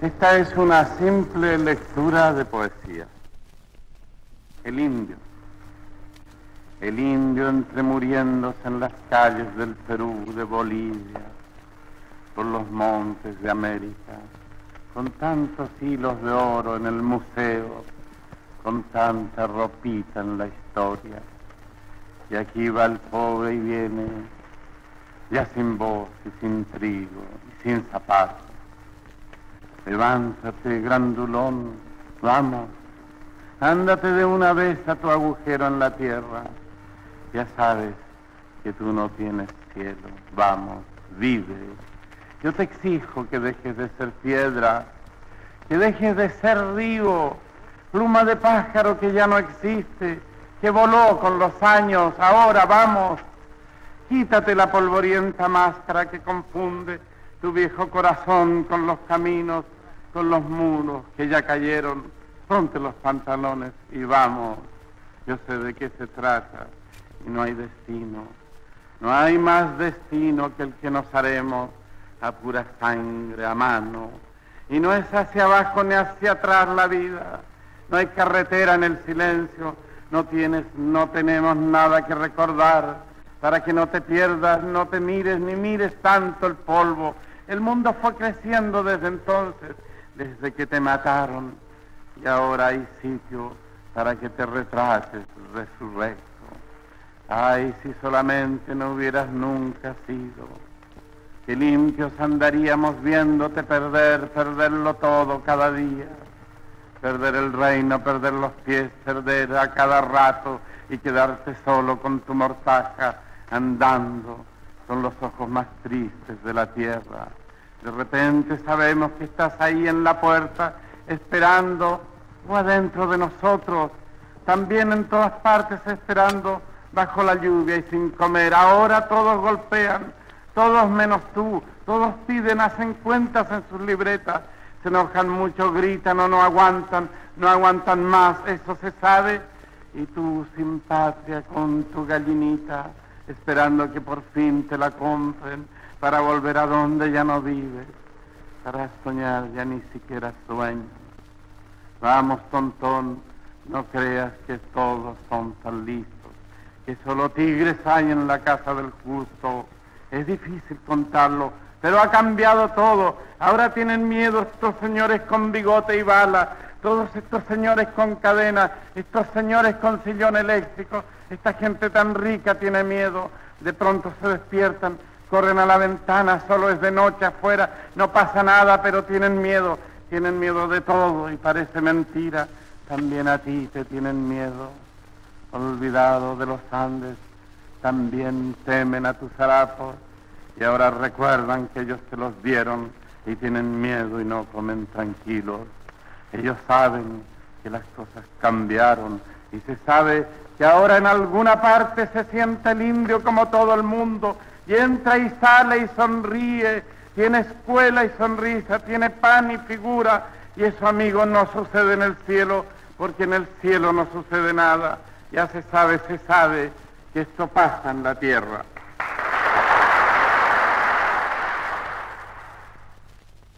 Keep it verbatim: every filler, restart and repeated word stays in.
Esta es una simple lectura de poesía. El indio. El indio entremuriéndose en las calles del Perú, de Bolivia, por los montes de América, con tantos hilos de oro en el museo, con tanta ropita en la historia. Y aquí va el pobre y viene, ya sin voz y sin trigo y sin zapatos. Levántate, grandulón, vamos, ándate de una vez a tu agujero en la tierra. Ya sabes que tú no tienes cielo, vamos, vive. Yo te exijo que dejes de ser piedra, que dejes de ser río, pluma de pájaro que ya no existe, que voló con los años. Ahora vamos, quítate la polvorienta máscara que confunde tu viejo corazón con los caminos, con los muros que ya cayeron. Ponte los pantalones y vamos. Yo sé de qué se trata y no hay destino. No hay más destino que el que nos haremos a pura sangre, a mano. Y no es hacia abajo ni hacia atrás la vida. No hay carretera en el silencio. No tienes, no tenemos nada que recordar. Para que no te pierdas, no te mires ni mires tanto el polvo. El mundo fue creciendo desde entonces, desde que te mataron. Y ahora hay sitio para que te retrates resurrecto. Ay, si solamente no hubieras nunca sido. Qué limpios andaríamos viéndote perder, perderlo todo cada día. Perder el reino, perder los pies, perder a cada rato y quedarte solo con tu mortaja, andando con los ojos más tristes de la tierra. De repente sabemos que estás ahí en la puerta, esperando, o adentro de nosotros, también en todas partes esperando, bajo la lluvia y sin comer. Ahora todos golpean, todos menos tú, todos piden, hacen cuentas en sus libretas, se enojan mucho, gritan o no aguantan, no aguantan más, eso se sabe. Y tú sin patria con tu gallinita, esperando que por fin te la compren, para volver a donde ya no vives, para soñar ya ni siquiera sueños. Vamos, tontón, no creas que todos son tan listos, que solo tigres hay en la casa del justo. Es difícil contarlo, pero ha cambiado todo. Ahora tienen miedo estos señores con bigote y bala, todos estos señores con cadenas, estos señores con sillón eléctrico. Esta gente tan rica tiene miedo. De pronto se despiertan, corren a la ventana, solo es de noche afuera, no pasa nada, pero tienen miedo. Tienen miedo de todo y parece mentira. También a ti te tienen miedo. Olvidado de los Andes, también temen a tus harapos y ahora recuerdan que ellos te los dieron y tienen miedo y no comen tranquilos. Ellos saben que las cosas cambiaron y se sabe que ahora en alguna parte se siente el indio como todo el mundo y entra y sale y sonríe, tiene escuela y sonrisa, tiene pan y figura, y eso, amigo, no sucede en el cielo, porque en el cielo no sucede nada. Ya se sabe, se sabe que esto pasa en la tierra.